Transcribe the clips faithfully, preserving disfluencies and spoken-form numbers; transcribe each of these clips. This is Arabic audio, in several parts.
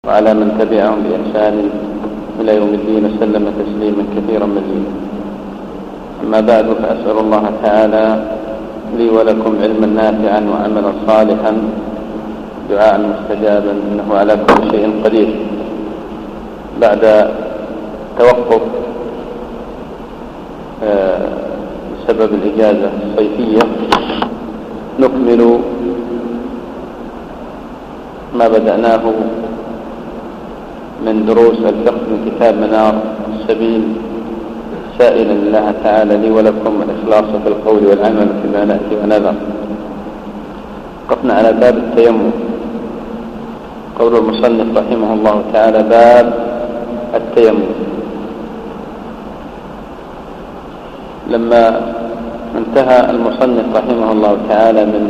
وعلى من تبعهم بإحسان إلى يوم الدين وسلم تسليما كثيرا مزيدا. أما بعد، فأسأل الله تعالى لي ولكم علما نافعا وعملا صالحا دعاء مستجابا إنه على كل شيء قدير. بعد توقف بسبب الإجازة الصيفية نكمل ما بدأناه من دروس الفقه من كتاب منار السبيل، سائلا الله تعالى لي ولكم الإخلاص في القول والعمل فيما نأتي ونذر. وقفنا على باب التيمم. قول المصنف رحمه الله تعالى: باب التيمم. لما انتهى المصنف رحمه الله تعالى من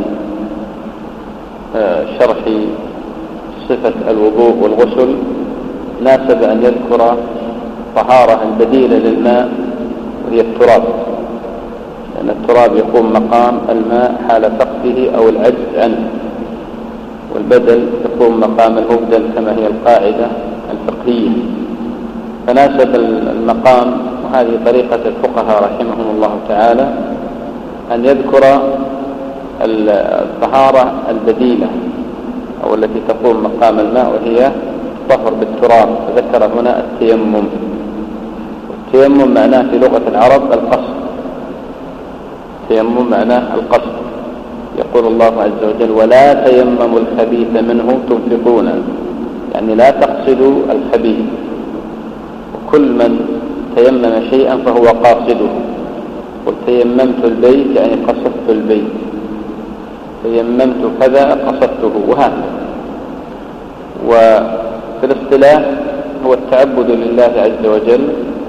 شرح صفة الوضوء والغسل، ناسب أن يذكر طهارة بديلة للماء وهي التراب، لأن التراب يقوم مقام الماء حال فقده أو العجز عنه، والبدل يقوم مقام المبدل كما هي القاعدة الفقهية. فناسب المقام، وهذه طريقة الفقهاء رحمهم الله تعالى، أن يذكر الطهارة البديلة أو التي تقوم مقام الماء وهي الطهر بالتراب. فذكر هنا التيمم. التيمم معناه في لغة العرب القصد. التيمم معناه القصد. يقول الله عز وجل: ولا تيمموا الخبيث منه تنفقون، يعني لا تقصدوا الخبيث. وكل من تيمم شيئا فهو قاصده. قل تيممت البيت يعني قصدت البيت، تيممت كذا قصدته، وهكذا. وفي الاصطلاح هو التعبد لله عز وجل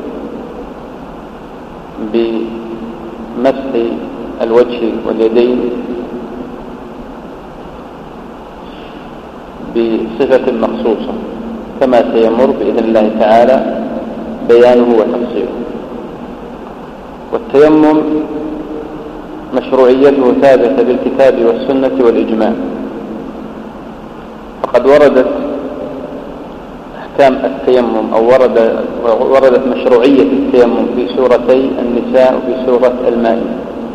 بمسح الوجه واليدين بصفة مخصوصة، كما سيمر بإذن الله تعالى بيانه وتفصيله. والتيمم مشروعيته ثابتة بالكتاب والسنة والإجماع، فقد وردت أحكام التيمم أو ورد وردت مشروعية التيمم في سورتي النساء وفي سورة المائدة.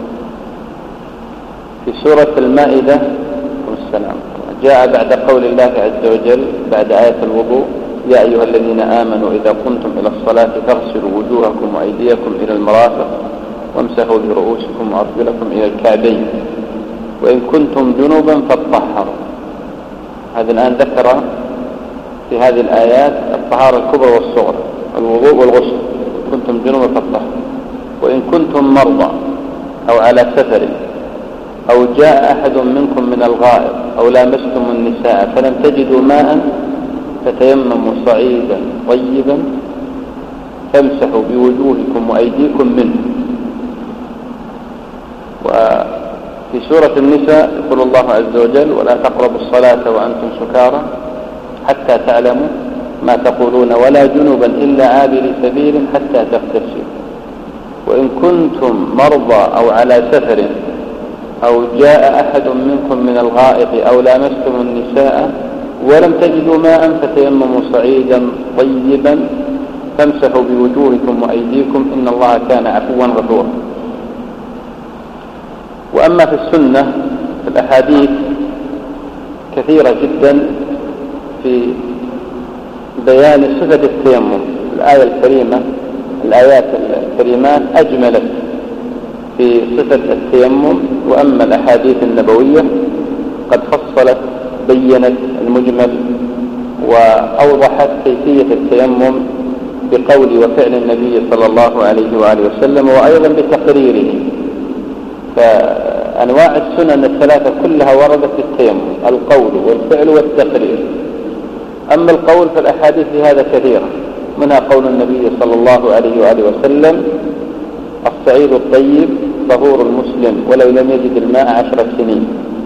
في سورة المائدة والسلام جاء بعد قول الله عز وجل بعد آية الوضوء: يا أيها الذين آمنوا إذا قمتم إلى الصلاة فاغسلوا وجوهكم وأيديكم إلى المرافق وامسحوا برؤوسكم وأرجلكم إلى الكعبين وإن كنتم جنبا فاطهروا. هذا الآن ذكر في هذه الآيات الطهارة الكبرى والصغرى، الوضوء والغسل. إن كنتم جنبا فاطهروا، وإن كنتم مرضى أو على سفر أو جاء أحد منكم من الغائط أو لامستم النساء فلم تجدوا ماء فتيمموا صعيدا طيبا فامسحوا بوجوهكم وأيديكم منه. وفي سورة النساء يقول الله عز وجل: ولا تقربوا الصلاة وأنتم سكارى حتى تعلموا ما تقولون ولا جنبا إلا عابري سبيل حتى تغتسلوا وإن كنتم مرضى أو على سفر أو جاء أحد منكم من الغائط أو لامستم النساء ولم تجدوا ماء فتيمموا صعيدا طيبا فامسحوا بوجوهكم وأيديكم إن الله كان عفوا غفورا. وأما في السنة الأحاديث كثيرة جدا في بيان صفة التيمم. الآية الكريمة الآيات الكريمات أجملت في صفة التيمم، وأما الأحاديث النبوية قد فصلت بينت المجمل وأوضحت كيفية التيمم بقول وفعل النبي صلى الله عليه وآله وسلم، وأيضا بتقريره. فأنواع السنن الثلاثة كلها وردت في التيمم: القول والفعل والتقرير. أما القول فالأحاديث هذا كثيرة، منها قول النبي صلى الله عليه وآله وسلم: الصعيد الطيب طهور المسلم ولو لم يجد الماء عشر سنين.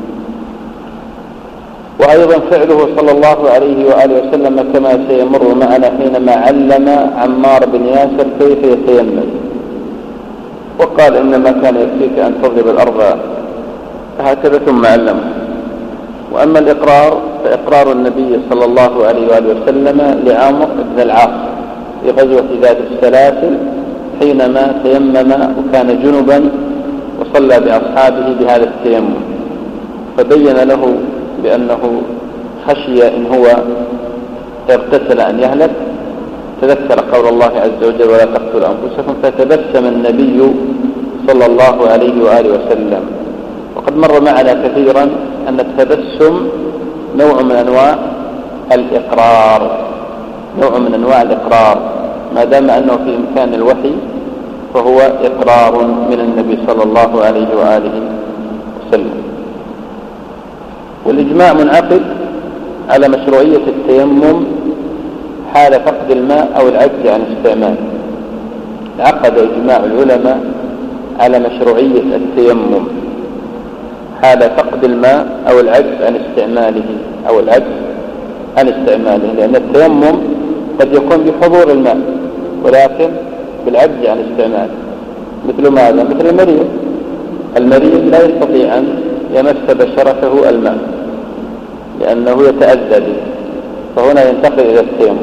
وأيضا فعله صلى الله عليه وآله وسلم كما سيمر معنا حينما علم عمار بن ياسر كيف يتيمم، وقال: إنما كان يكفيك أن تضرب الأرض هكذا ثم علمه. وأما الإقرار فإقرار النبي صلى الله عليه وآله وسلم لعمرو بن العاص في غزوة ذات السلاسل حينما تيمم وكان جنبا وصلى بأصحابه بهذا التيمم، فبين له بأنه خشي إن هو اغتسل أن يهلك، تذكر قول الله عز وجل ولا تقتلوا أنفسكم، فتبسم النبي صلى الله عليه وآله وسلم. وقد مر معنا كثيرا أن التبسم نوع من أنواع الإقرار، نوع من أنواع الإقرار، ما دام أنه في إمكان الوحي فهو إقرار من النبي صلى الله عليه وآله وسلم. والإجماع منعقد على مشروعية التيمم حال فقد الماء أو العجز عن استعماله. عقد إجماع العلماء على مشروعية التيمم حال فقد الماء أو العجز عن استعماله أو العجز عن استعماله، لأن التيمم قد يكون بحضور الماء ولكن بالعجز عن استعماله. مثل ماذا؟ مثل المريض، المريض لا يستطيع أن يمس بشرته الماء لأنه يتأذى به، فهنا ينتقل إلى التيمم.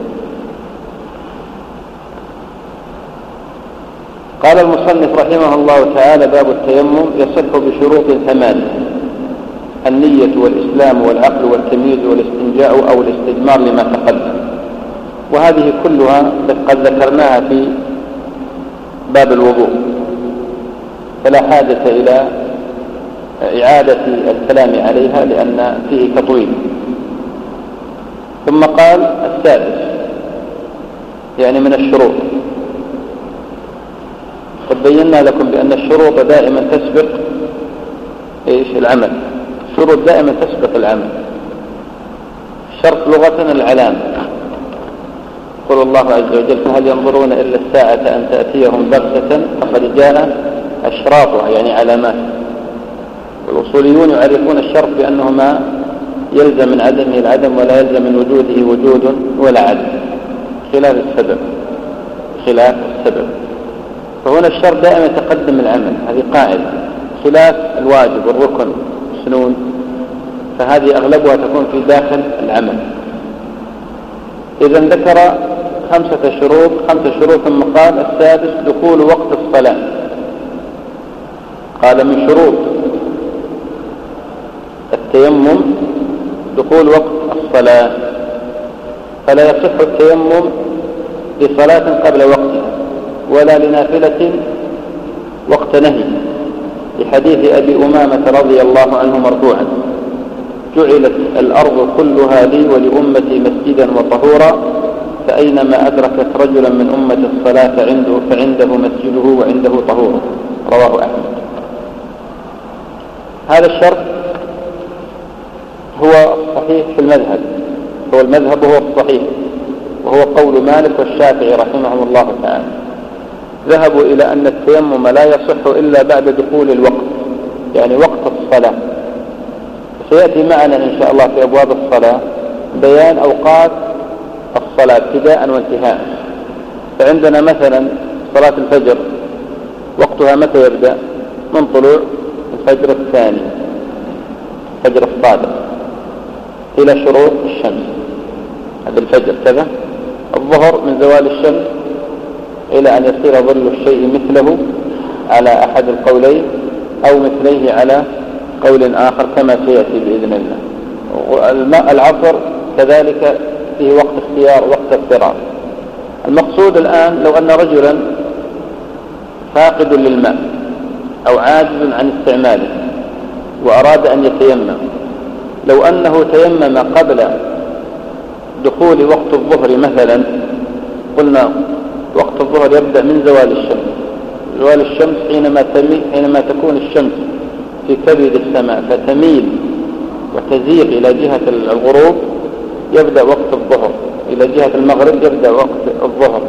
قال المصنف رحمه الله تعالى: باب التيمم يصح بشروط ثمانية: النية والإسلام والعقل والتمييز والاستنجاء أو الاستجمار لما تقدم. وهذه كلها قد ذكرناها في باب الوضوء، فلا حاجة إلى إعادة الكلام عليها لأن فيه تطويل. ثم قال: السادس، يعني من الشروط. قد بينا لكم بأن الشروط دائما تسبق إيش؟ العمل. الشروط دائما تسبق العمل. الشرط لغة العلامة. يقول الله عز وجل: فهل ينظرون إلا الساعة أن تأتيهم بغتة فقد جاء أشراطها، يعني علامات. والأصوليون يعرفون الشرط بأنه ما يلزم من عدمه العدم ولا يلزم من وجوده وجود ولا عدم، خلاف السبب خلاف السبب فهنا الشرط دائما يتقدم العمل، هذه قاعدة، خلاف الواجب والركن والسنون، فهذه أغلبها تكون في داخل العمل. إذن ذكر خمسة شروط خمسة شروط ثم قال: السادس دخول وقت الصلاة. قال: من شروط التيمم دخول وقت الصلاة، فلا يصح التيمم لصلاة قبل وقتها ولا لنافلة وقت نهي، لحديث أبي أمامة رضي الله عنه مرفوعا: جعلت الأرض كلها لي ولأمتي مسجدا وطهورا، فأينما أدركت رجلا من أمة الصلاة عنده فعنده مسجده وعنده طهوره. رواه أحمد. هذا الشرط هو الصحيح في المذهب، هو المذهب هو الصحيح، وهو قول مالك والشافعي رحمهم الله تعالى. ذهبوا إلى أن التيمم لا يصح إلا بعد دخول الوقت، يعني وقت الصلاة. سيأتي معنا إن شاء الله في أبواب الصلاة بيان أوقات الصلاة ابتداء وانتهاء. فعندنا مثلا صلاة الفجر وقتها متى يبدأ؟ من طلوع الفجر الثاني، الفجر الصادق، إلى شروق الشمس، هذا الفجر كذا. الظهر من زوال الشمس إلى أن يصير ظل الشيء مثله على أحد القولين أو مثليه على قول آخر كما سيأتي بإذن الله. العصر كذلك فيه وقت اختيار وقت اضطرار. المقصود الآن لو أن رجلا فاقد للماء أو عاجز عن استعماله وأراد أن يتيمم، لو أنه تيمم قبل دخول وقت الظهر مثلا، قلنا وقت الظهر يبدأ من زوال الشمس. زوال الشمس حينما تميل حينما تكون الشمس في كبد السماء فتميل وتزيغ إلى جهة الغروب يبدأ وقت الظهر، إلى جهة المغرب يبدأ وقت الظهر،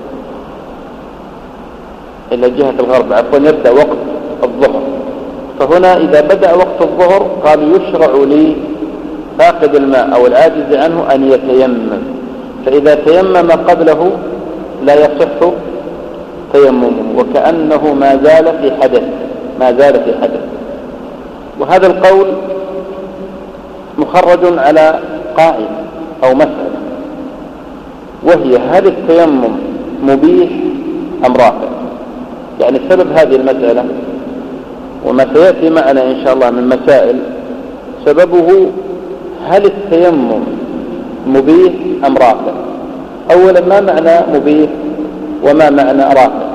إلى جهة الغرب عفوا يبدأ وقت الظهر. فهنا إذا بدأ وقت الظهر قالوا يشرع لفاقد الماء أو العاجز عنه أن يتيمم، فإذا تيمم قبله لا يصح تيممه وكأنه ما زال في حدث ما زال في حدث. وهذا القول مخرج على قاعدة أو مسألة، وهي هل التيمم مبيح أم رافع؟ يعني سبب هذه المسألة وما سيأتي معنا إن شاء الله من مسائل سببه هل التيمم مبيح أم رافع. أولا ما معنى مبيح وما معنى رافع؟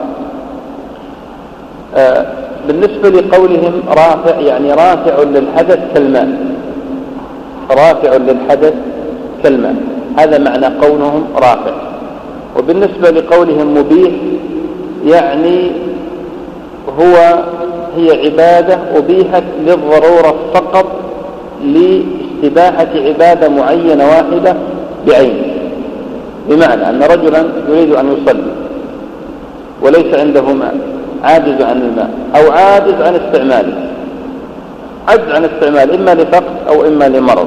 آه بالنسبة لقولهم رافع يعني رافع للحدث كالماء، رافع للحدث كالماء، هذا معنى قولهم رافع. وبالنسبة لقولهم مبيح يعني هو هي عبادة أبيحت للضرورة فقط لاستباحة عبادة معينة واحدة بعينه، بمعنى أن رجلا يريد أن يصلي وليس عنده ماء، عاجز عن الماء أو عاجز عن استعماله، عجز عن استعماله إما لفقر أو إما لمرض،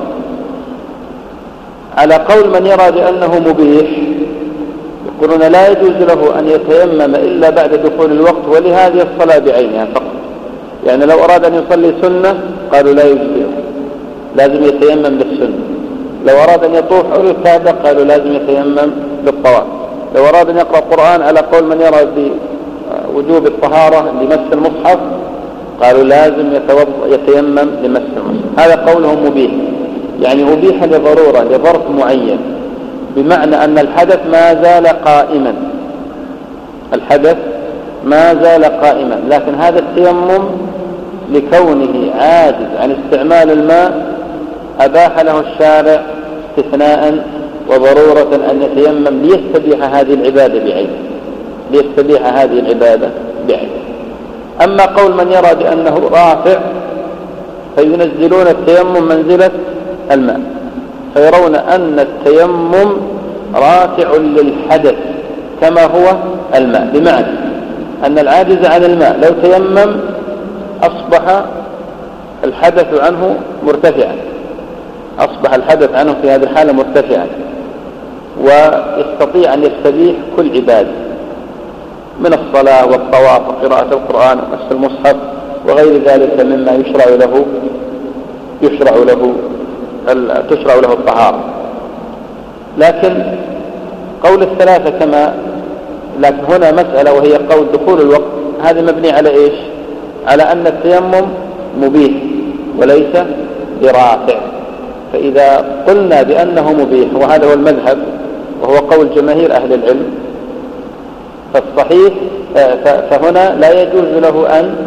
على قول من يرى بأنه مبيح يقولون لا يجوز له أن يتيمم إلا بعد دخول الوقت ولهذه الصلاة بعينها فقط. يعني لو أراد أن يصلي سنة قالوا لا يجوز، لازم يتيمم للسنة. لو أراد أن يطوف أو الكعبة قالوا لازم يتيمم للطواف. لو أراد أن يقرأ القرآن على قول من يرى بوجوب الطهارة لمس المصحف قالوا لازم يتيمم لمس المصحف. هذا قولهم مبيح، يعني أبيح لضرورة لظرف معين، بمعنى أن الحدث ما زال قائما، الحدث ما زال قائما، لكن هذا التيمم لكونه عاجز عن استعمال الماء أباح له الشارع استثناء وضرورة أن يتيمم ليستبيح هذه العبادة بعينه، ليستبيح هذه العبادة بعينه. أما قول من يرى بأنه رافع فينزلون التيمم منزلة الماء، فيرون أن التيمم رافع للحدث كما هو الماء، بمعنى أن العاجز عن الماء لو تيمم أصبح الحدث عنه مرتفعا، أصبح الحدث عنه في هذه الحالة مرتفعا، ويستطيع أن يستبيح كل عبادة من الصلاة والطواف وقراءة القرآن ومس المصحف وغير ذلك مما يشرع له يشرع له تشرع له الطهارة. لكن قول الثلاثة كما لكن هنا مسألة وهي قول دخول الوقت، هذا مبني على إيش؟ على أن التيمم مبيح وليس برافع. فإذا قلنا بأنه مبيح وهذا هو المذهب وهو قول جماهير أهل العلم، فالصحيح فهنا لا يجوز له أن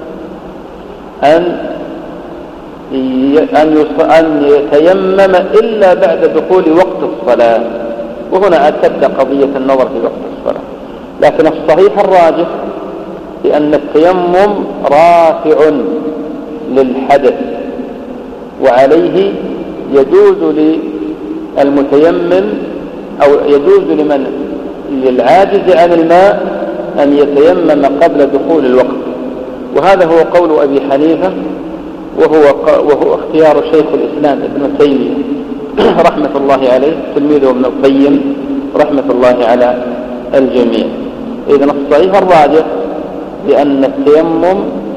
أن أن يتيمم إلا بعد دخول وقت الصلاة، وهنا تبدأ قضية النظر في وقت الصلاة. لكن الصحيح الراجح بأن التيمم رافع للحدث، وعليه يجوز للمتيمم أو يجوز لمن للعاجز عن الماء أن يتيمم قبل دخول الوقت. وهذا هو قول أبي حنيفة، وهو, وهو اختيار شيخ الإسلام ابن تيمية رحمة الله عليه، تلميذه ابن القيم رحمة الله على الجميع. إذن الصحيح الراجح بأن التيمم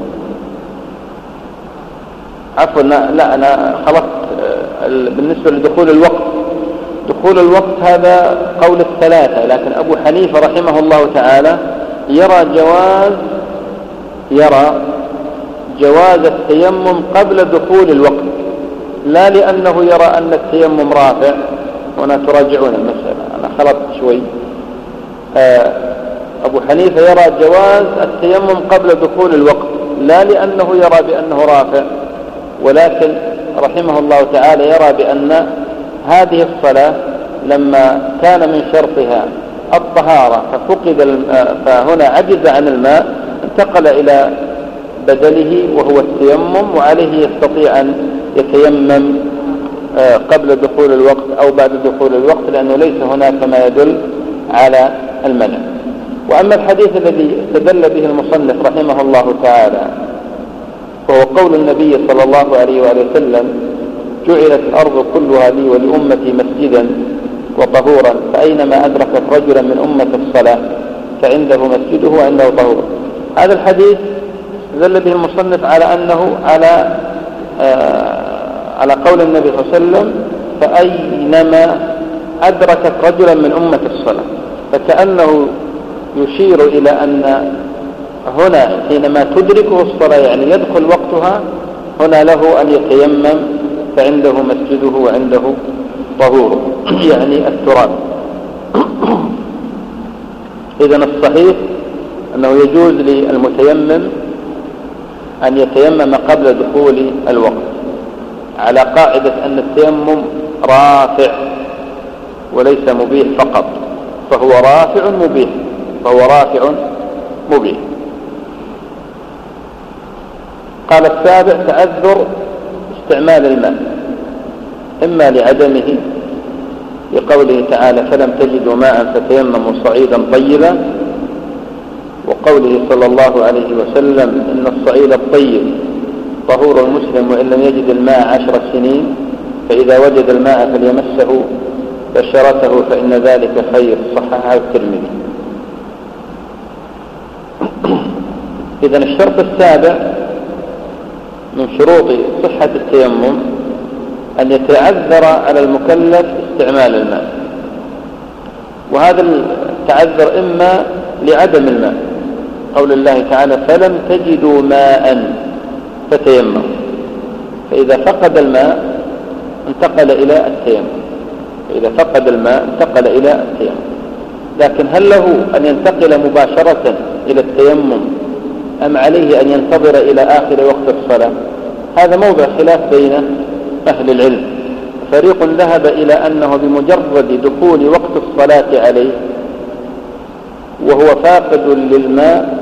عفوا لا أنا خلقت بالنسبة لدخول الوقت، دخول الوقت هذا قول الثلاثة، لكن أبو حنيفة رحمه الله تعالى يرى جواز يرى جواز التيمم قبل دخول الوقت، لا لأنه يرى أن التيمم رافع. هنا تراجعون المسألة، أنا خلطت شوي. أبو حنيفة يرى جواز التيمم قبل دخول الوقت، لا لأنه يرى بأنه رافع، ولكن رحمه الله تعالى يرى بأن هذه الصلاة لما كان من شرطها الطهارة ففقد فهنا عجز عن الماء، انتقل إلى بدله وهو التيمم، وعليه يستطيع أن يتيمم قبل دخول الوقت أو بعد دخول الوقت، لأنه ليس هناك ما يدل على المنع. وأما الحديث الذي استدل به المصنف رحمه الله تعالى وهو قول النبي صلى الله عليه وآله وسلم: جعلت الأرض كلها لي ولأمتي مسجدا وطهورا، فأينما أدركت رجلا من أمة الصلاة فعنده مسجده وعنده طهور. هذا الحديث استدل به المصنف على أنه على على قول النبي صلى الله عليه وسلم فأينما أدركت رجلا من أمة الصلاة، فكأنه يشير إلى أن هنا حينما تدركه الصلاة يعني يدخل وقتها، هنا له أن يتيمم فعنده مسجده وعنده طهوره يعني التراب. إذن الصحيح أنه يجوز للمتيمم أن يتيمم قبل دخول الوقت، على قاعدة أن التيمم رافع وليس مبيح فقط، فهو رافع مبيح فهو رافع مبيح. قال السابع تعذر استعمال الماء، إما لعدمه لقوله تعالى فلم تجدوا ماء فتيمموا صعيدا طيبا، وقوله صلى الله عليه وسلم إن الصعيد الطيب طهور المسلم وإن لم يجد الماء عشر سنين، فإذا وجد الماء فليمسه بشرته فإن ذلك خير، صححه الترمذي. إذن الشرط السابع من شروط صحة التيمم أن يتعذر على المكلف استعمال الماء، وهذا التعذر إما لعدم الماء، قول الله تعالى فلم تجدوا ماء فتيمموا، فإذا فقد الماء انتقل إلى التيمم، فإذا فقد الماء انتقل إلى التيمم. لكن هل له أن ينتقل مباشرة إلى التيمم أم عليه أن ينتظر إلى آخر وقت الصلاة؟ هذا موضع خلاف بين أهل العلم. فريق ذهب إلى أنه بمجرد دخول وقت الصلاة عليه وهو فاقد للماء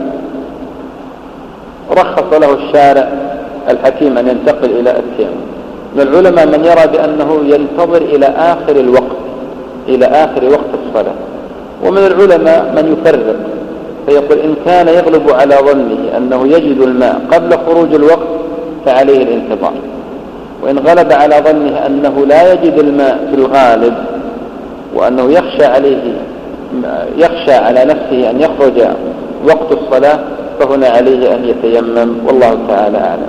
رخص له الشارع الحكيم أن ينتقل إلى التيمم. من العلماء من يرى بأنه ينتظر إلى آخر الوقت إلى آخر وقت الصلاة، ومن العلماء من يفرق فيقول إن كان يغلب على ظنه أنه يجد الماء قبل خروج الوقت فعليه الانتظار، وإن غلب على ظنه أنه لا يجد الماء في الغالب وأنه يخشى عليه يخشى على نفسه أن يخرج وقت الصلاة فهنا عليه أن يتيمم، والله تعالى أعلم.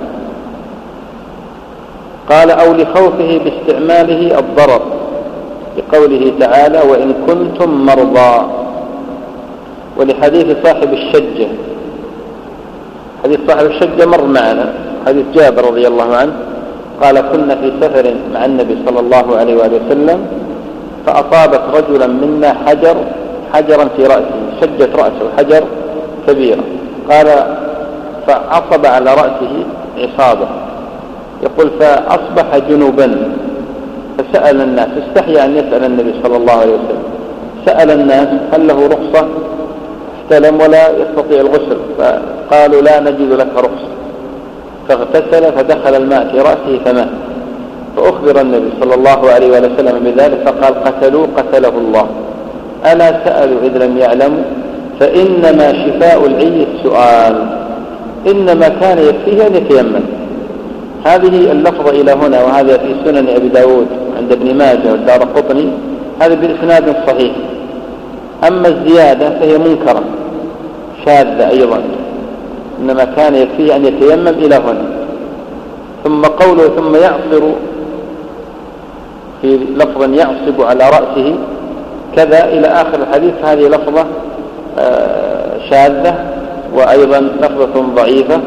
قال أو لخوفه باستعماله الضرر، لقوله تعالى وإن كنتم مرضى، ولحديث صاحب الشجة. حديث صاحب الشجة مر معنا، حديث جابر رضي الله عنه قال كنا في سفر مع النبي صلى الله عليه وآله وسلم فأصابت رجلا منا حجر حجرا في رأسه، شجت رأسه حجر كبيرة، قال فعصب على رأسه عصابة، يقول فأصبح جنوبا، فسأل الناس، استحيا أن يسأل النبي صلى الله عليه وسلم، سأل الناس هل له رخصة؟ احتلم ولا يستطيع الغسل، فقالوا لا نجد لك رخصة، فاغتسل فدخل الماء في رأسه فمات، فأخبر النبي صلى الله عليه وسلم بذلك فقال قتلوا قتله الله، ألا سألوا إذ لم يعلموا، فإنما شفاء العي السؤال، إنما كان يكفيه أن يتيمم. هذه اللفظة إلى هنا، وهذا في سنن أبي داود عند ابن ماجه والدارقطني، هذا بإسناد صحيح. أما الزيادة فهي منكرة شاذة أيضا، إنما كان يكفيه أن يتيمم إلى هنا. ثم قوله ثم يعصر في لفظا يعصب على رأسه كذا إلى آخر الحديث، هذه لفظة شاذة وأيضا لفظة ضعيفة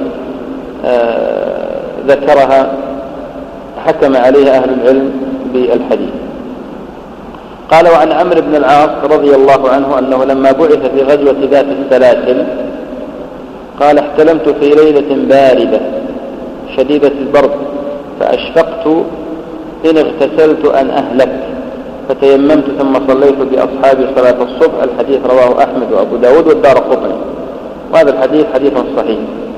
ذكرها حكم عليها أهل العلم بالحديث. قال وعن عمرو بن العاص رضي الله عنه أنه لما بعث في غزوة ذات السلاسل قال احتلمت في ليلة باردة شديدة البرد فأشفقت إن اغتسلت أن أهلك فتيممت ثم صليت بأصحابي صلاة الصبح. الحديث رواه أحمد وأبو داود والدارقطني، وهذا الحديث حديث صحيح.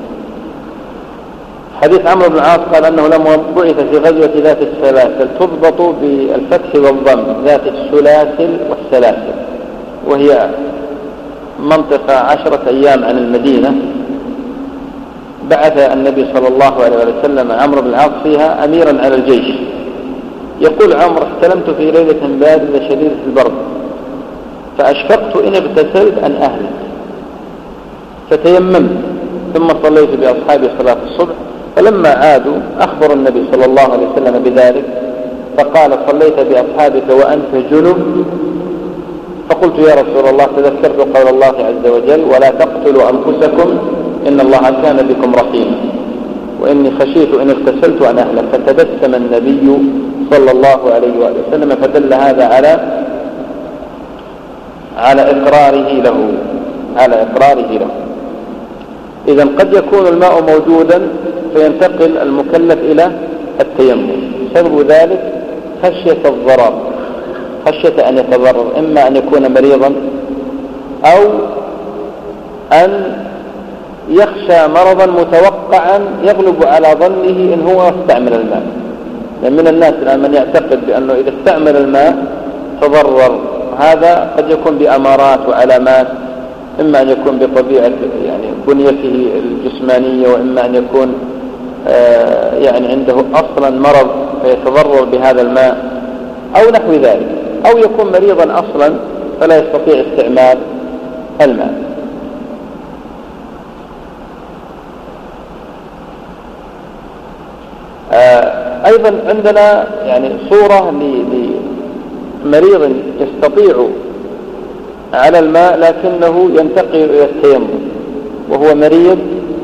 حديث عمرو بن العاص قال أنه لما بعث في غزوة ذات السلاسل، تضبط بالفتح والضم، ذات السلاسل والسلاسل، وهي منطقة عشرة أيام عن المدينة، بعث النبي صلى الله عليه وسلم عمرو بن العاص فيها أميرا على الجيش. يقول عمرو احتلمت في ليلة باردة شديدة البرد فأشفقت إن اغتسلت أن أهلك فتيممت ثم صليت بأصحابي صلاة الصبح فلما عادوا أخبروا النبي صلى الله عليه وسلم بذلك، فقال: صليت بأصحابك وأنت جنب؟ فقلت: يا رسول الله، تذكرت قول الله عز وجل: ولا تقتلوا أنفسكم إن الله كان بكم رحيما، وإني خشيت إن اغتسلت أن أهلك. فتبسم النبي صلى الله عليه وآله وسلم، فدل هذا على على إقراره له على إقراره له إذن قد يكون الماء موجودا فينتقل المكلف إلى التيمم، سبب ذلك خشية الضرر، خشية أن يتضرر، إما أن يكون مريضا أو أن يخشى مرضا متوقعا يغلب على ظنه إن هو استعمل الماء. لأن من الناس الآن من يعتقد بأنه إذا استعمل الماء تضرر، هذا قد يكون بأمارات وعلامات، إما أن يكون بطبيعة يعني بنيته الجسمانية، وإما أن يكون آه يعني عنده أصلا مرض فيتضرر بهذا الماء أو نحو ذلك، أو يكون مريضا أصلا فلا يستطيع استعمال الماء. آه أيضا عندنا يعني صورة لمريض يستطيع على الماء لكنه ينتقل إلى التيمم، وهو مريض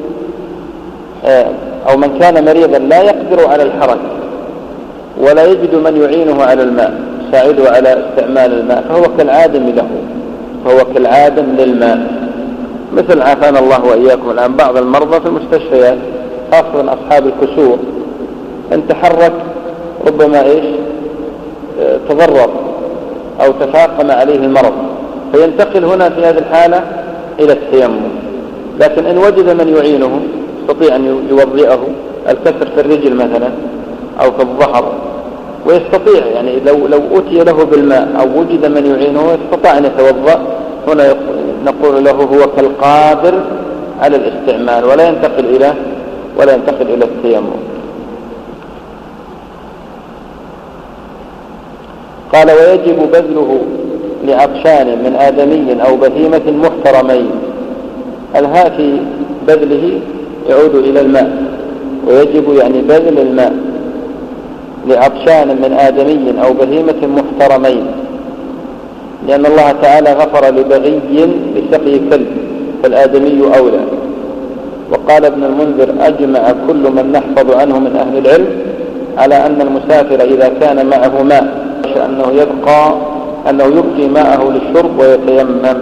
آه أو من كان مريضا لا يقدر على الحركة ولا يجد من يعينه على الماء يساعده على استعمال الماء، فهو كالعادم له فهو كالعادم للماء، مثل عافانا الله وإياكم الآن بعض المرضى في المستشفيات خاصة أصحاب الكسور، ان تحرك ربما إيش اه تضرر أو تفاقم عليه المرض، فينتقل هنا في هذه الحالة إلى التيمم. لكن إن وجد من يعينه يستطيع أن يوضئه، الكسر في الرجل مثلا أو في الظهر، ويستطيع يعني لو لو أتي له بالماء أو وجد من يعينه يستطيع أن يتوضأ، هنا نقول له هو كالقادر على الاستعمال ولا ينتقل إلى ولا ينتقل إلى التيمم. قال: ويجب بذله لعطشان من آدمي أو بهيمة محترمين. الهاء في بذله يعود إلى الماء، ويجب يعني بذل الماء لعطشان من آدمي أو بهيمة محترمين، لأن الله تعالى غفر لبغي بسقي كلب فالآدمي أولى. وقال ابن المنذر: أجمع كل من نحفظ عنه من أهل العلم على أن المسافر إذا كان معه ماء أنه يبقى أنه يبقي ماءه للشرب ويتيمم.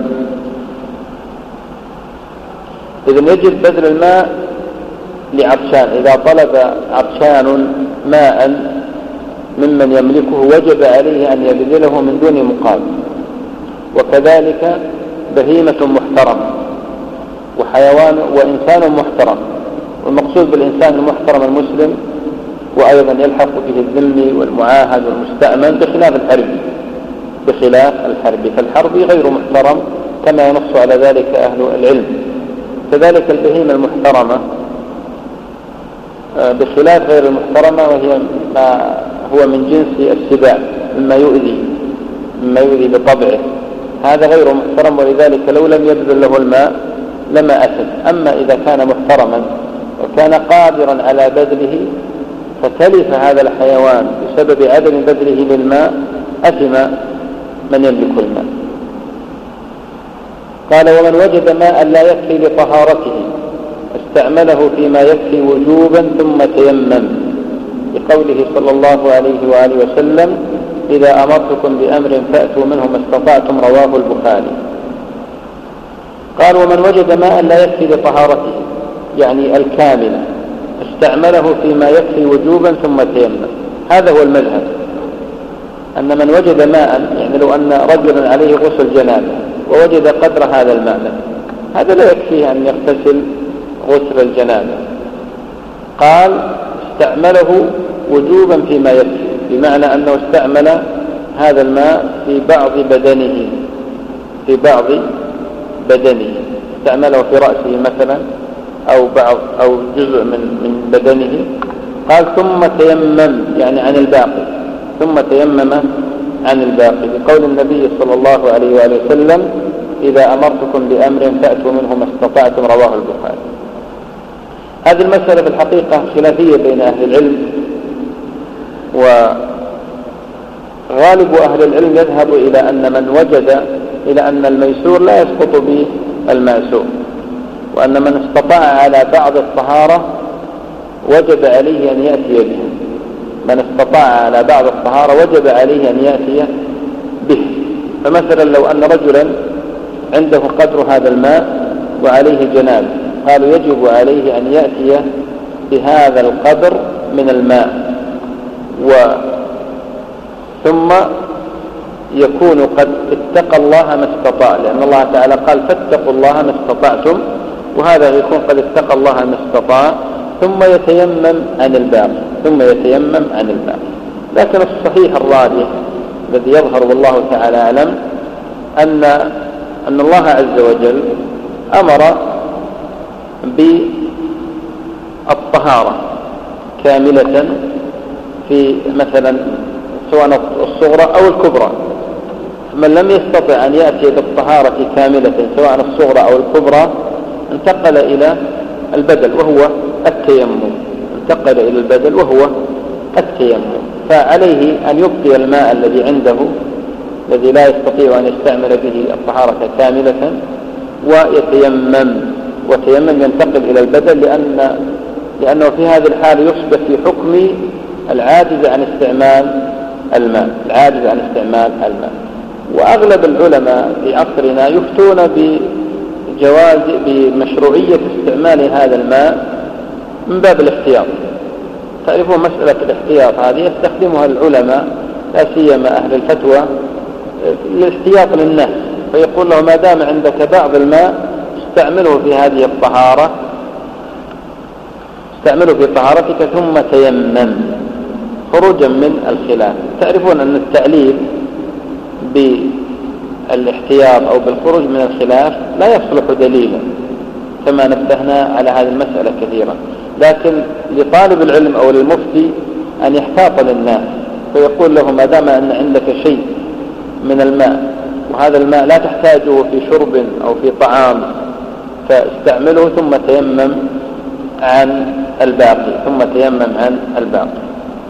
إذن يجب بذل الماء لعطشان، إذا طلب عطشان ماء ممن يملكه وجب عليه أن يبذله من دون مقابل، وكذلك بهيمة محترمة وحيوان وإنسان محترم. والمقصود بالإنسان المحترم المسلم، وأيضا يلحق به الذمي والمعاهد والمستأمن بخلاف الحرب بخلاف الحرب فالحربي غير محترم كما ينص على ذلك أهل العلم. كذلك البهيمة المحترمة بخلاف غير المحترمة، وهي ما هو من جنس السباع مما يؤذي مما يؤذي بطبعه، هذا غير محترم، ولذلك لو لم يبذل له الماء لما أثم. أما إذا كان محترما وكان قادرا على بذله فتلف هذا الحيوان بسبب عدم بذله للماء أثم من يملك الماء. قال: ومن وجد ماء لا يكفي لطهارته استعمله فيما يكفي وجوبا ثم تيمم، بقوله صلى الله عليه وآله وسلم: إذا أمرتكم بأمر فأتوا منه ما استطعتم، رواه البخاري. قال: ومن وجد ماء لا يكفي لطهارته يعني الكاملة استعمله فيما يكفي وجوبا ثم تيمم. هذا هو المذهب، أن من وجد ماء، يعني لو أن رجلا عليه غسل جنابه ووجد قدر هذا الماء، هذا لا يكفيه أن يغتسل غسل الجنابه، قال استعمله وجوبا فيما يكفي، بمعنى أنه استعمل هذا الماء في بعض بدنه في بعض بدنه استعمله في رأسه مثلا أو بعض أو جزء من من بدنه. قال: ثم تيمم يعني عن الباقي، ثم تيمم عن الباقي، بقول النبي صلى الله عليه وآله وسلم: إذا أمرتكم بأمر فأتوا منه ما استطعتم، رواه البخاري. هذه المسألة في الحقيقة خلافية بين أهل العلم، وغالب أهل العلم يذهب إلى أن من وجد إلى أن الميسور لا يسقط به المأسور، وأن من استطاع على بعض الطهارة وجب عليه أن يأتي به، من استطاع على بعض الطهارة وجب عليه أن يأتي به. فمثلا لو أن رجلا عنده قدر هذا الماء وعليه جنابه، قالوا يجب عليه أن يأتي بهذا القدر من الماء، و ثم يكون قد اتقى الله ما استطاع، لأن الله تعالى قال فاتقوا الله ما استطعتم، وهذا يكون قد اتقى الله ما استطاع، ثم يتيمم عن الباقي ثم يتيمم عن الباقي. لكن الصحيح الراجح الذي يظهر والله تعالى أعلم أن أن الله عز وجل أمر بالطهارة كاملة في مثلا سواء الصغرى أو الكبرى. من لم يستطع أن يأتي بالطهارة كاملة سواء الصغرى أو الكبرى انتقل إلى البدل وهو التيمم انتقل إلى البدل وهو التيمم فعليه أن يبقي الماء الذي عنده الذي لا يستطيع أن يستعمل به الطهارة كاملة ويتيمم، وتيمم ينتقل إلى البدل، لأن لأنه في هذه الحال يصبح في حكم العاجز عن استعمال الماء العاجز عن استعمال الماء. وأغلب العلماء في عصرنا يفتون بجواز بمشروعية استعمال هذا الماء من باب الاحتياط. تعرفون مسألة الاحتياط هذه يستخدمها العلماء لا سيما أهل الفتوى للاحتياط للناس، فيقول له ما دام عندك بعض الماء استعمله في هذه الطهارة استعمله في طهارتك ثم تيمم خروجا من الخلاف. تعرفون أن التعليل بالاحتياط أو بالخروج من الخلاف لا يصلح دليلا كما نبهنا على هذه المسألة كثيرا، لكن لطالب العلم أو للمفتي أن يحتاط للناس فيقول له ما دام أن عندك شيء من الماء وهذا الماء لا تحتاجه في شرب أو في طعام فاستعمله ثم تيمم عن الباقي ثم تيمم عن الباقي.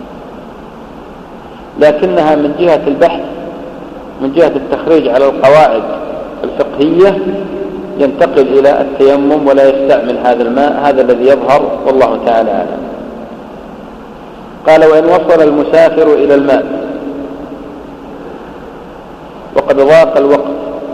لكنها من جهة البحث من جهة التخريج على القواعد الفقهية ينتقل إلى التيمم ولا يستعمل هذا الماء، هذا الذي يظهر والله تعالى أعلم. قال وإن وصل المسافر إلى الماء وقد ضاق الوقت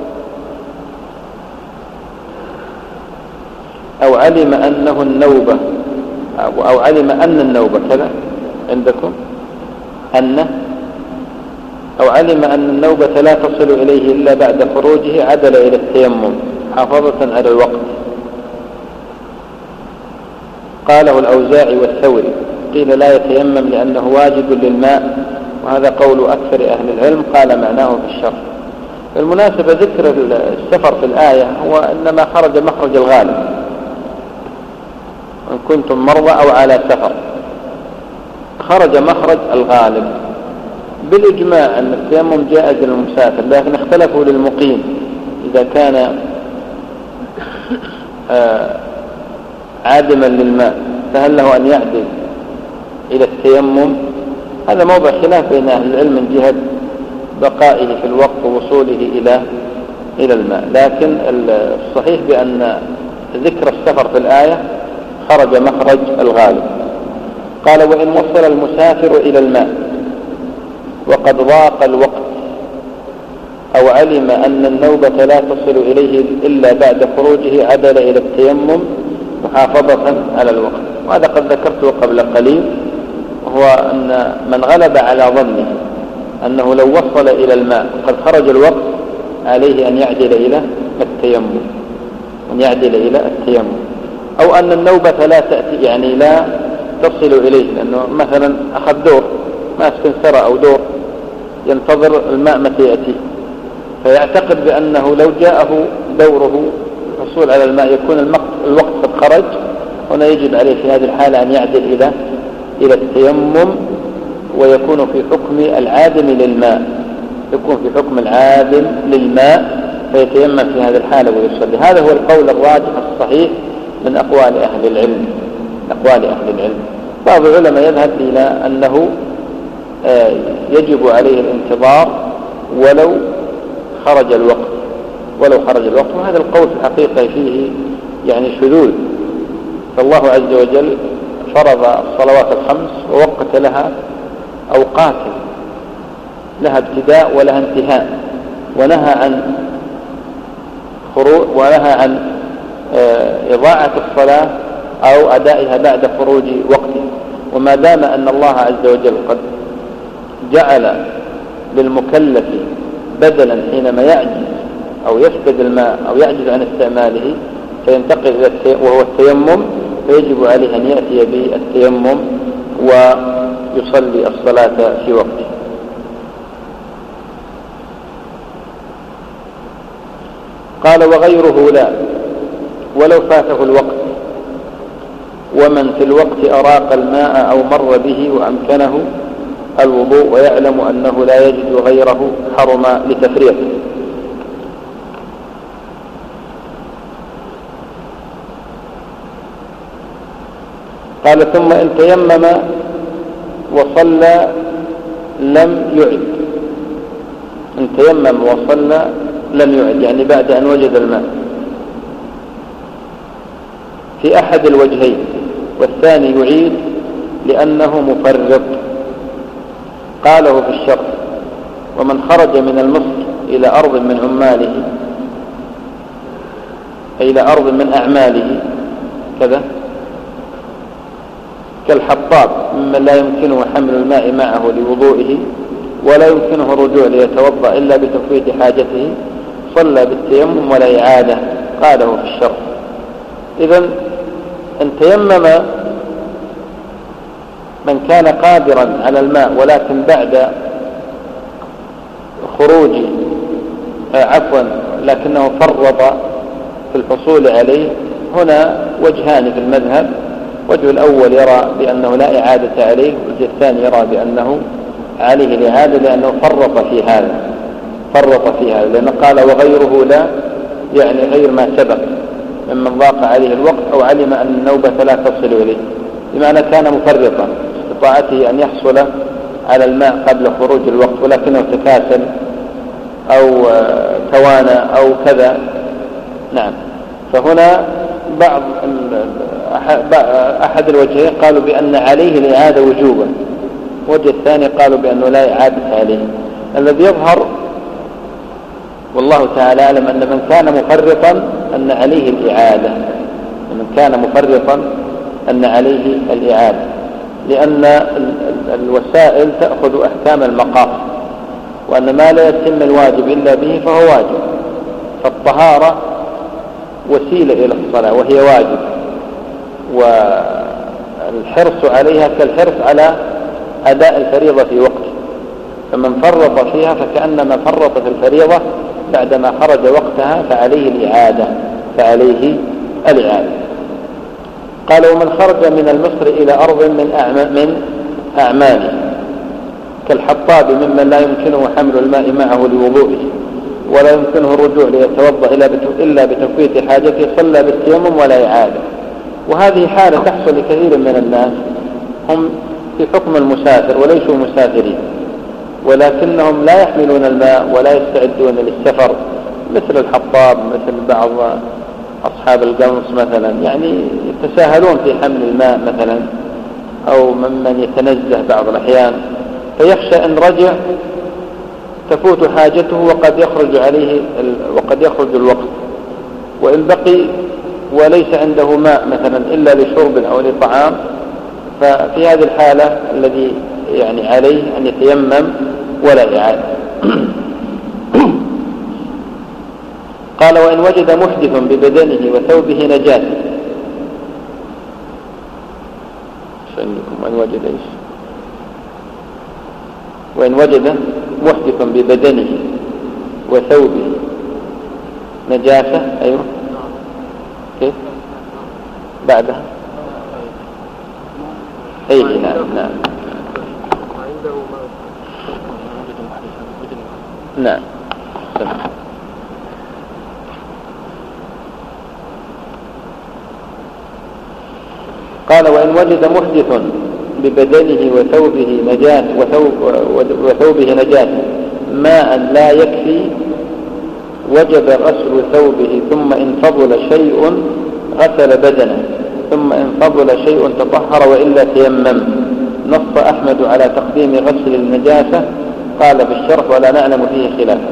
أو علم أنه النوبة أو علم أن النوبة كذا عندكم أن أو علم أن النوبة لا تصل إليه إلا بعد خروجه عدل إلى التيمم حافظة على الوقت. قاله الأوزاعي والثوري، قيل لا يتيمم لأنه واجب للماء، وهذا قول أكثر أهل العلم، قال معناه في الشرح. بالمناسبة ذكر السفر في الآية هو إنما خرج مخرج الغالب، إن كنتم مرضى أو على سفر خرج مخرج الغالب بالإجماع أن التيمم جائز للمسافر، لكن اختلفوا للمقيم إذا كان عادما للماء فهل له أن يعدل إلى التيمم. هذا موضع خلاف بين أهل العلم من جهة بقائه في الوقت ووصوله إلى إلى الماء، لكن الصحيح بأن ذكر السفر في الآية خرج مخرج الغالب. قال وإن وصل المسافر إلى الماء وقد ضاق الوقت أو علم أن النوبة لا تصل إليه إلا بعد خروجه عدل إلى التيمم محافظة على الوقت. وهذا قد ذكرته قبل قليل، وهو أن من غلب على ظنه أنه لو وصل إلى الماء قد خرج الوقت عليه أن يعدل إلى التيمم أن يعدل إلى التيمم أو أن النوبة لا تأتي يعني لا تصل إليه، لأنه مثلا أخذ دور ماسك سرى أو دور ينتظر الماء متى يأتي، فيعتقد بأنه لو جاءه دوره الحصول على الماء يكون الوقت قد خرج، هنا يجب عليه في هذه الحالة أن يعدل إلى إلى التيمم ويكون في حكم العادم للماء يكون في حكم العادم للماء فيتيمم في هذه الحالة ويصلي. هذا هو القول الراجح الصحيح من أقوال أهل العلم. أقوال أهل العلم. بعض العلماء يذهب إلى أنه يجب عليه الانتظار ولو خرج الوقت ولو خرج الوقت وهذا القول في الحقيقة فيه يعني شذوذ. فالله عز وجل فرض الصلوات الخمس ووقت لها أوقات لها ابتداء ولها انتهاء، ونهى عن خروج ونهى عن إضاعة الصلاة أو أدائها بعد خروج وقته. وما دام أن الله عز وجل قد جعل للمكلف بدلا حينما يعجز أو يفقد الماء أو يعجز عن استعماله فينتقل وهو التيمم، فيجب عليه أن يأتي بالتيمم ويصلي الصلاة في وقته. قال وغيره لا ولو فاته الوقت، ومن في الوقت أراق الماء أو مر به وأمكنه الوضوء ويعلم أنه لا يجد غيره حرم لتفريطه. قال ثم إن تيمم وصلى لم يعد. إن تيمم وصلى لم يعد يعني بعد أن وجد الماء في أحد الوجهين، والثاني يعيد لأنه مفرط. قاله في الشرط ومن خرج من المصر إلى أرض من عماله أي إلى أرض من أعماله كذا كالحطاب ممن لا يمكنه حمل الماء معه لوضوئه ولا يمكنه الرجوع ليتوضأ إلا بتفويت حاجته صلى بالتيمم ولا إعادة. قاله في الشرط. إذن إن تيمم من كان قادرا على الماء ولكن بعد خروج عفوا لكنه فرط في الحصول عليه، هنا وجهان في المذهب. وجه الأول يرى بأنه لا إعادة عليه، والوجه الثاني يرى بأنه عليه الإعادة لأنه فرط في هذا فرط في هذا لأنه قال وغيره لا يعني غير ما سبق ممن ضاق عليه الوقت أو علم أن النوبة لا تصل إليه، بمعنى كان مفرطا استطاعته أن يحصل على الماء قبل خروج الوقت ولكنه تكاسل أو توانى أو كذا. نعم. فهنا بعض أحد الوجهين قالوا بأن عليه الإعادة وجوبا، وجه الثاني قالوا بأنه لا إعادة عليه. الذي يظهر والله تعالى أعلم أن من كان مفرطا أن عليه الإعادة من كان مفرطا أن عليه الإعادة لأن الوسائل تأخذ أحكام المقاصد، وأن ما لا يتم الواجب إلا به فهو واجب. فالطهارة وسيلة إلى الصلاة وهي واجب، والحرص عليها كالحرص على أداء الفريضة في وقته. فمن فرط فيها فكأنما فرط في الفريضة بعدما خرج وقتها فعليه الإعادة فعليه الإعادة. قال ومن خرج من المصر إلى أرض من من أعماله كالحطاب ممن لا يمكنه حمل الماء معه لوضوئه ولا يمكنه الرجوع ليتوضأ إلا بتفويت حاجته صلى بالتيمم ولا إعادة. وهذه حالة تحصل لكثير من الناس هم في حكم المسافر وليسوا مسافرين، ولكنهم لا يحملون الماء ولا يستعدون للسفر مثل الحطاب مثل بعض أصحاب القنص مثلا، يعني يتساهلون في حمل الماء مثلا، أو ممن يتنزه بعض الأحيان فيخشى أن رجع تفوت حاجته وقد يخرج عليه وقد يخرج الوقت، وإن بقي وليس عنده ماء مثلا إلا لشرب أو لطعام، ففي هذه الحالة الذي يعني عليه أن يتيمم ولا إعادة. قال وإن وجد محدث ببدنه وثوبه نجاسة. وإن وجد إيش؟ وإن وجد محدث ببدنه وثوبه نجاسة. أيوه كيف بعدها؟ أي نعم نعم نعم. قال وإن وجد محدث ببدنه وثوبه نجاة وثوب وثوبه نجاة ماء لا يكفي وجب غسل ثوبه، ثم إن فضل شيء غسل بدنه، ثم إن فضل شيء تطهر وإلا تيمم. نص أحمد على تقديم غسل النجاسة، قال في الشرح ولا نعلم فيه خلافا.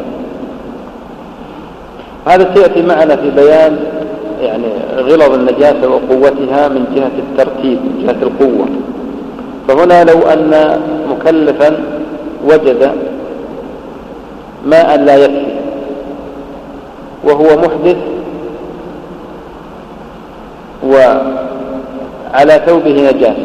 هذا سيأتي معنا في بيان يعني غلظ النجاسة وقوتها من جهة الترتيب، من جهة القوة. فهنا لو أن مكلفا وجد ماء لا يكفي وهو محدث وعلى ثوبه نجاسة،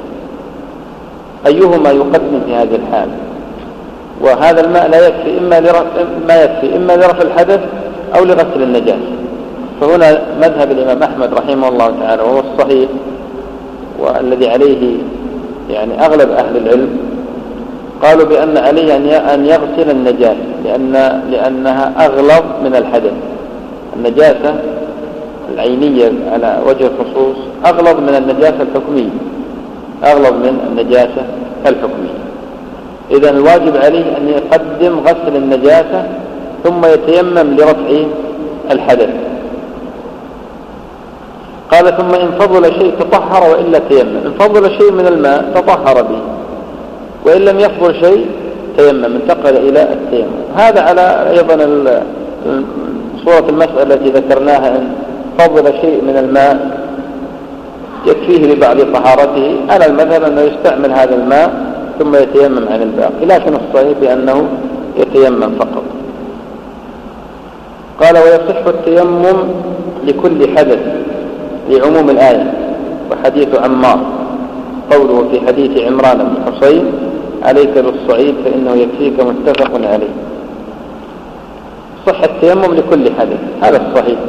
أيهما يقدم في هذه الحال؟ وهذا الماء لا يكفي، إما لرفع ما يكفي إما لرفع الحدث أو لغسل النجاسة. فهنا مذهب الإمام أحمد رحمه الله تعالى وهو الصحيح والذي عليه يعني أغلب أهل العلم، قالوا بأن عليه أن يغسل النجاسة لأن لأنها أغلظ من الحدث. النجاسة العينية على وجه الخصوص أغلظ من النجاسة الحكمية، أغلظ من النجاسة الحكمية. إذن الواجب عليه أن يقدم غسل النجاسة ثم يتيمم لرفع الحدث. قال ثم إن فضل شيء تطهر وإلا تيمم. إن فضل شيء من الماء تطهر به، وإن لم يفضل شيء تيمم، انتقل إلى التيمم. هذا على أيضا صورة المسألة التي ذكرناها، إن فضل شيء من الماء يكفيه لبعض طهارته، على المذهب أنه يستعمل هذا الماء ثم يتيمم عن الباقي، لكن الصحيح بأنه يتيمم فقط. قال ويصح التيمم لكل حدث لعموم الآية وحديث عمار، قوله في حديث عمران بن حصين عليك بالصعيد فإنه يكفيك، متفق عليه. صح التيمم لكل حدث، هذا الصحيح،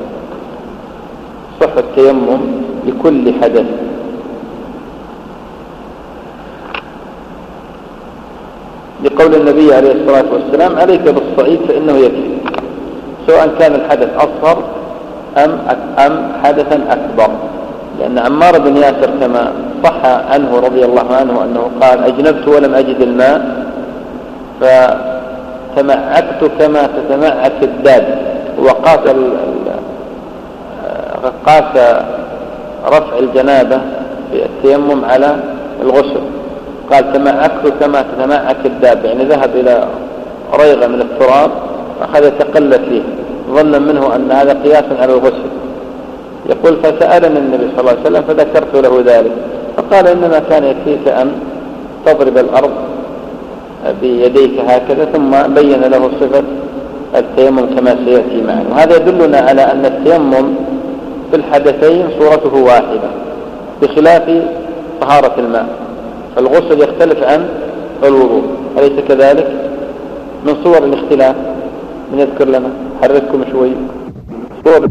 صح التيمم لكل حدث. لقول النبي عليه الصلاة والسلام عليك بالصعيد فإنه يكفي، سواء كان الحدث أصغر أم أم حدثا أكبر. لأن عمار بن ياسر كما صح عنه رضي الله عنه أنه قال أجنبت ولم أجد الماء فتمعكت كما تتمعك الداب، وقاس قاس رفع الجنابة في التيمم على الغسل، قال تمعكت كما تتمعك الداب، يعني ذهب إلى ريغة من التراب أخذ يتقلب فيه ظنا منه أن هذا قياس على الغسل. يقول فسألني النبي صلى الله عليه وسلم فذكرت له ذلك، فقال إنما كان يكفيك أن تضرب الأرض بيديك هكذا، ثم بين له صفة التيمم كما سيأتي معنا. وهذا يدلنا على أن التيمم في الحدثين صورته واحدة بخلاف طهارة الماء، فالغسل يختلف عن الوضوء، أليس كذلك؟ من صور الاختلاف من يذكر لنا، حرككم شوي. صور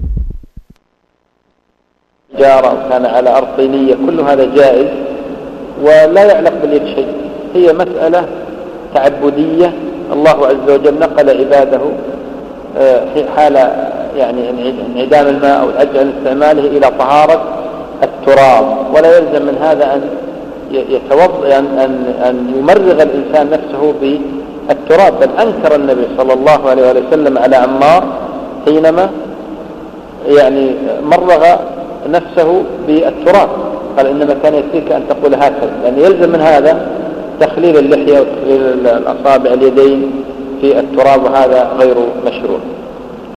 جارة وكان على أرض طينية، كل هذا جائز ولا يعلق باليد شيء، هي مسألة تعبدية. الله عز وجل نقل عباده في حالة يعني انعدام الماء أو العجز عن استعماله إلى طهارة التراب، ولا يلزم من هذا أن يتوضأ أن, أن, أن يمرغ الإنسان نفسه بالتراب، بل أنكر النبي صلى الله عليه وسلم على عمار حينما يعني مرغ نفسه بالتراب، قال إنما كان يكفيك أن تقول هكذا، لأن يعني يلزم من هذا تخليل اللحية وتخليل الأصابع اليدين في التراب، وهذا غير مشروع.